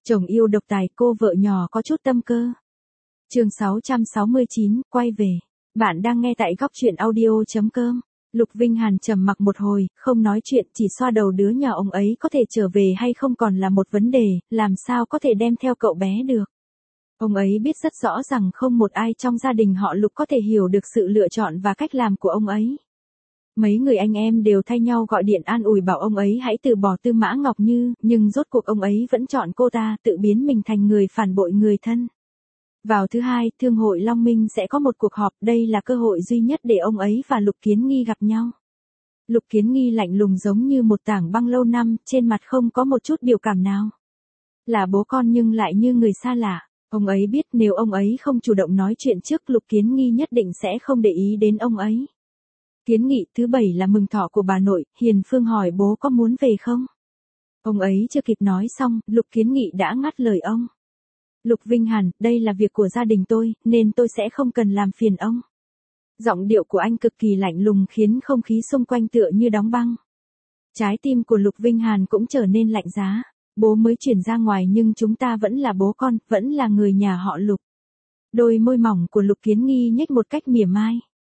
Chồng yêu độc tài, cô vợ nhỏ có chút tâm cơ. Chương 669, quay về. Bạn đang nghe tại góc truyện audio.com. Lục Vinh Hàn trầm mặc một hồi, không nói chuyện, chỉ xoa đầu đứa nhỏ. Ông ấy có thể trở về hay không còn là một vấn đề, làm sao có thể đem theo cậu bé được. Ông ấy biết rất rõ rằng không một ai trong gia đình họ Lục có thể hiểu được sự lựa chọn và cách làm của ông ấy. Mấy người anh em đều thay nhau gọi điện an ủi bảo ông ấy hãy từ bỏ Tư Mã Ngọc Như, nhưng rốt cuộc ông ấy vẫn chọn cô ta, tự biến mình thành người phản bội người thân. Vào thứ Hai, Thương hội Long Minh sẽ có một cuộc họp, đây là cơ hội duy nhất để ông ấy và Lục Kiến Nghi gặp nhau. Lục Kiến Nghi lạnh lùng giống như một tảng băng lâu năm, trên mặt không có một chút biểu cảm nào. Là bố con nhưng lại như người xa lạ. Ông ấy biết nếu ông ấy không chủ động nói chuyện trước, Lục Kiến Nghi nhất định sẽ không để ý đến ông ấy. Kiến nghị thứ Bảy là mừng thọ của bà nội, Hiền Phương hỏi bố có muốn về không? Ông ấy chưa kịp nói xong, Lục Kiến Nghị đã ngắt lời ông. Lục Vinh Hàn, đây là việc của gia đình tôi, nên tôi sẽ không cần làm phiền ông. Giọng điệu của anh cực kỳ lạnh lùng khiến không khí xung quanh tựa như đóng băng. Trái tim của Lục Vinh Hàn cũng trở nên lạnh giá. Bố mới chuyển ra ngoài nhưng chúng ta vẫn là bố con, vẫn là người nhà họ Lục. Đôi môi mỏng của Lục Kiến Nghi nhếch một cách mỉa mai.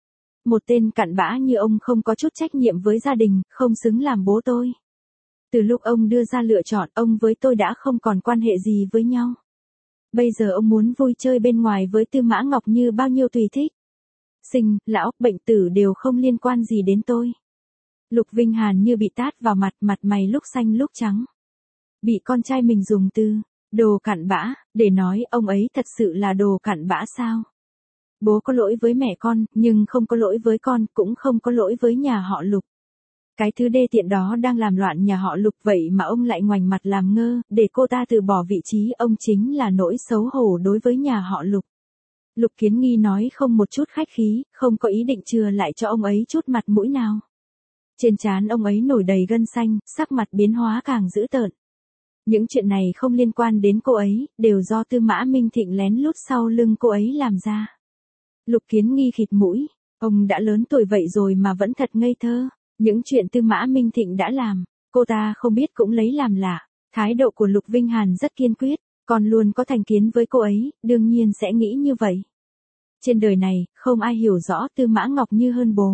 Một tên cặn bã như ông không có chút trách nhiệm với gia đình, không xứng làm bố tôi. Từ lúc ông đưa ra lựa chọn, ông với tôi đã không còn quan hệ gì với nhau. Bây giờ ông muốn vui chơi bên ngoài với Tư Mã Ngọc Như bao nhiêu tùy thích. Sinh, lão, bệnh tử đều không liên quan gì đến tôi. Lục Vinh Hàn như bị tát vào mặt, mặt mày lúc xanh lúc trắng. Bị con trai mình dùng từ đồ cặn bã để nói ông ấy thật sự là đồ cặn bã sao? Bố có lỗi với mẹ con, nhưng không có lỗi với con, cũng không có lỗi với nhà họ Lục. Cái thứ đê tiện đó đang làm loạn nhà họ Lục, vậy mà ông lại ngoảnh mặt làm ngơ, để cô ta từ bỏ vị trí, ông chính là nỗi xấu hổ đối với nhà họ Lục. Lục Kiến Nghi nói không một chút khách khí, không có ý định chừa lại cho ông ấy chút mặt mũi nào. Trên trán ông ấy nổi đầy gân xanh, sắc mặt biến hóa càng dữ tợn. Những chuyện này không liên quan đến cô ấy, đều do Tư Mã Minh Thịnh lén lút sau lưng cô ấy làm ra. Lục Kiến Nghi khịt mũi, ông đã lớn tuổi vậy rồi mà vẫn thật ngây thơ. Những chuyện Tư Mã Minh Thịnh đã làm, cô ta không biết cũng lấy làm lạ. Thái độ của Lục Vinh Hàn rất kiên quyết, còn luôn có thành kiến với cô ấy, đương nhiên sẽ nghĩ như vậy. Trên đời này, không ai hiểu rõ Tư Mã Ngọc Như hơn bố.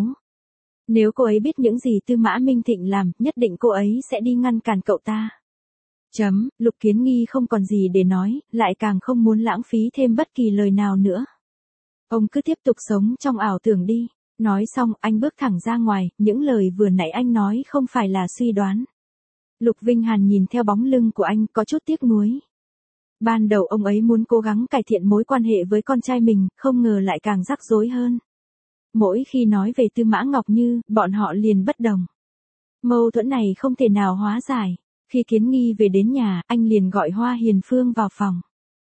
Nếu cô ấy biết những gì Tư Mã Minh Thịnh làm, nhất định cô ấy sẽ đi ngăn cản cậu ta. Lục Kiến Nghi không còn gì để nói, lại càng không muốn lãng phí thêm bất kỳ lời nào nữa. Ông cứ tiếp tục sống trong ảo tưởng đi. Nói xong, anh bước thẳng ra ngoài, những lời vừa nãy anh nói không phải là suy đoán. Lục Vinh Hàn nhìn theo bóng lưng của anh, có chút tiếc nuối. Ban đầu ông ấy muốn cố gắng cải thiện mối quan hệ với con trai mình, không ngờ lại càng rắc rối hơn. Mỗi khi nói về Tư Mã Ngọc Như, bọn họ liền bất đồng. Mâu thuẫn này không thể nào hóa giải. Khi Kiến Nghi về đến nhà, anh liền gọi Hoa Hiền Phương vào phòng.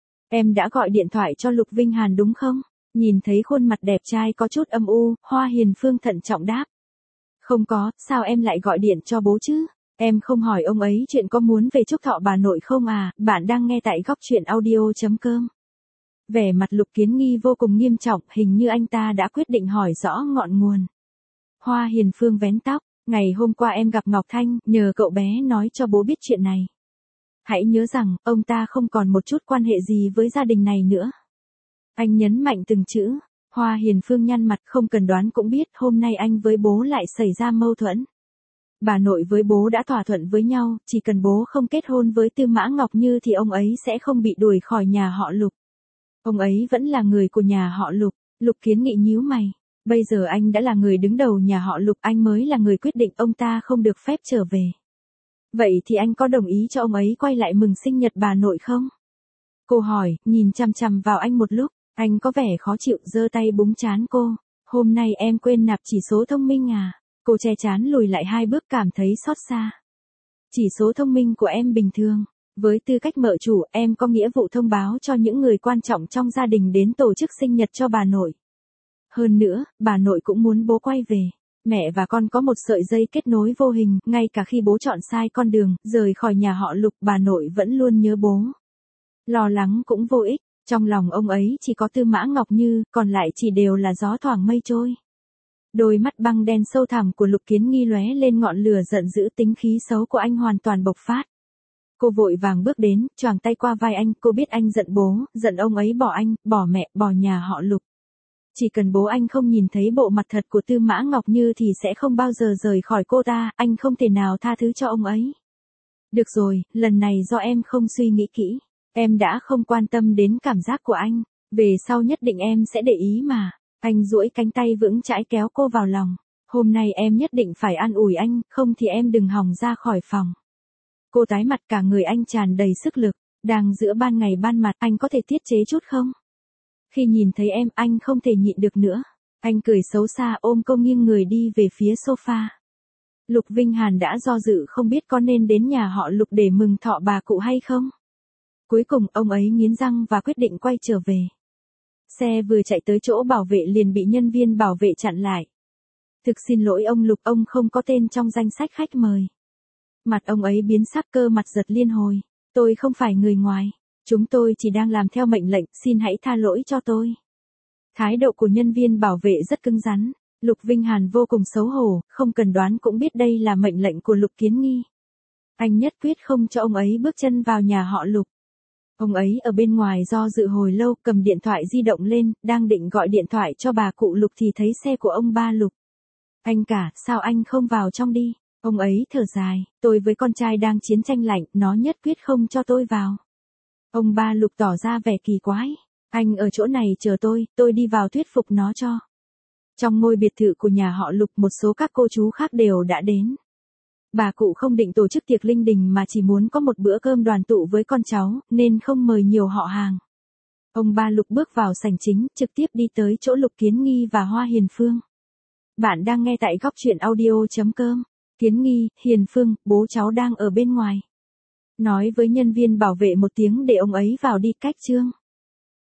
Em đã gọi điện thoại cho Lục Vinh Hàn đúng không? Nhìn thấy khuôn mặt đẹp trai có chút âm u, Hoa Hiền Phương thận trọng đáp. Không có, sao em lại gọi điện cho bố chứ? Em không hỏi ông ấy chuyện có muốn về chúc thọ bà nội không à? Bạn đang nghe tại góc truyện audio.com. Vẻ mặt Lục Kiến Nghi vô cùng nghiêm trọng, hình như anh ta đã quyết định hỏi rõ ngọn nguồn. Hoa Hiền Phương vén tóc. Ngày hôm qua em gặp Ngọc Thanh, nhờ cậu bé nói cho bố biết chuyện này. Hãy nhớ rằng, ông ta không còn một chút quan hệ gì với gia đình này nữa. Anh nhấn mạnh từng chữ. Hoa Hiền Phương nhăn mặt, không cần đoán cũng biết hôm nay anh với bố lại xảy ra mâu thuẫn. Bà nội với bố đã thỏa thuận với nhau, chỉ cần bố không kết hôn với Tư Mã Ngọc Như thì ông ấy sẽ không bị đuổi khỏi nhà họ Lục. Ông ấy vẫn là người của nhà họ Lục. Lục Kiến Nghị nhíu mày. Bây giờ anh đã là người đứng đầu nhà họ Lục, anh mới là người quyết định ông ta không được phép trở về. Vậy thì anh có đồng ý cho ông ấy quay lại mừng sinh nhật bà nội không? Cô hỏi, nhìn chằm chằm vào anh một lúc, anh có vẻ khó chịu, giơ tay búng trán cô. Hôm nay em quên nạp chỉ số thông minh à? Cô che trán lùi lại 2 bước cảm thấy xót xa. Chỉ số thông minh của em bình thường. Với tư cách mợ chủ, em có nghĩa vụ thông báo cho những người quan trọng trong gia đình đến tổ chức sinh nhật cho bà nội. Hơn nữa, bà nội cũng muốn bố quay về. Mẹ và con có một sợi dây kết nối vô hình, ngay cả khi bố chọn sai con đường, rời khỏi nhà họ Lục, bà nội vẫn luôn nhớ bố. Lo lắng cũng vô ích, trong lòng ông ấy chỉ có Tư Mã Ngọc Như, còn lại chỉ đều là gió thoảng mây trôi. Đôi mắt băng đen sâu thẳm của Lục Kiến Nghi lóe lên ngọn lửa giận dữ, tính khí xấu của anh hoàn toàn bộc phát. Cô vội vàng bước đến, choàng tay qua vai anh, cô biết anh giận bố, giận ông ấy bỏ anh, bỏ mẹ, bỏ nhà họ Lục. Chỉ cần bố anh không nhìn thấy bộ mặt thật của Tư Mã Ngọc Như thì sẽ không bao giờ rời khỏi cô ta, anh không thể nào tha thứ cho ông ấy. Được rồi, lần này do em không suy nghĩ kỹ. Em đã không quan tâm đến cảm giác của anh. Về sau nhất định em sẽ để ý mà. Anh duỗi cánh tay vững chãi kéo cô vào lòng. Hôm nay em nhất định phải an ủi anh, không thì em đừng hòng ra khỏi phòng. Cô tái mặt, cả người anh tràn đầy sức lực. Đang giữa ban ngày ban mặt, anh có thể tiết chế chút không? Khi nhìn thấy em, anh không thể nhịn được nữa. Anh cười xấu xa ôm cô nghiêng người đi về phía sofa. Lục Vinh Hàn đã do dự không biết có nên đến nhà họ Lục để mừng thọ bà cụ hay không. Cuối cùng ông ấy nghiến răng và quyết định quay trở về. Xe vừa chạy tới chỗ bảo vệ liền bị nhân viên bảo vệ chặn lại. Thực xin lỗi ông Lục, ông không có tên trong danh sách khách mời. Mặt ông ấy biến sắc, cơ mặt giật liên hồi. Tôi không phải người ngoài. Chúng tôi chỉ đang làm theo mệnh lệnh, xin hãy tha lỗi cho tôi. Thái độ của nhân viên bảo vệ rất cứng rắn. Lục Vinh Hàn vô cùng xấu hổ, không cần đoán cũng biết đây là mệnh lệnh của Lục Kiến Nghi. Anh nhất quyết không cho ông ấy bước chân vào nhà họ Lục. Ông ấy ở bên ngoài do dự hồi lâu, cầm điện thoại di động lên, đang định gọi điện thoại cho bà cụ Lục thì thấy xe của ông ba Lục. Anh cả, sao anh không vào trong đi? Ông ấy thở dài, tôi với con trai đang chiến tranh lạnh, nó nhất quyết không cho tôi vào. Ông ba Lục tỏ ra vẻ kỳ quái. Anh ở chỗ này chờ tôi đi vào thuyết phục nó cho. Trong ngôi biệt thự của nhà họ Lục, một số các cô chú khác đều đã đến. Bà cụ không định tổ chức tiệc linh đình mà chỉ muốn có một bữa cơm đoàn tụ với con cháu, nên không mời nhiều họ hàng. Ông ba Lục bước vào sảnh chính, trực tiếp đi tới chỗ Lục Kiến Nghi và Hoa Hiền Phương. Bạn đang nghe tại góc truyện audio.com. Kiến Nghi, Hiền Phương, bố cháu đang ở bên ngoài. Nói với nhân viên bảo vệ một tiếng để ông ấy vào đi, cách chương.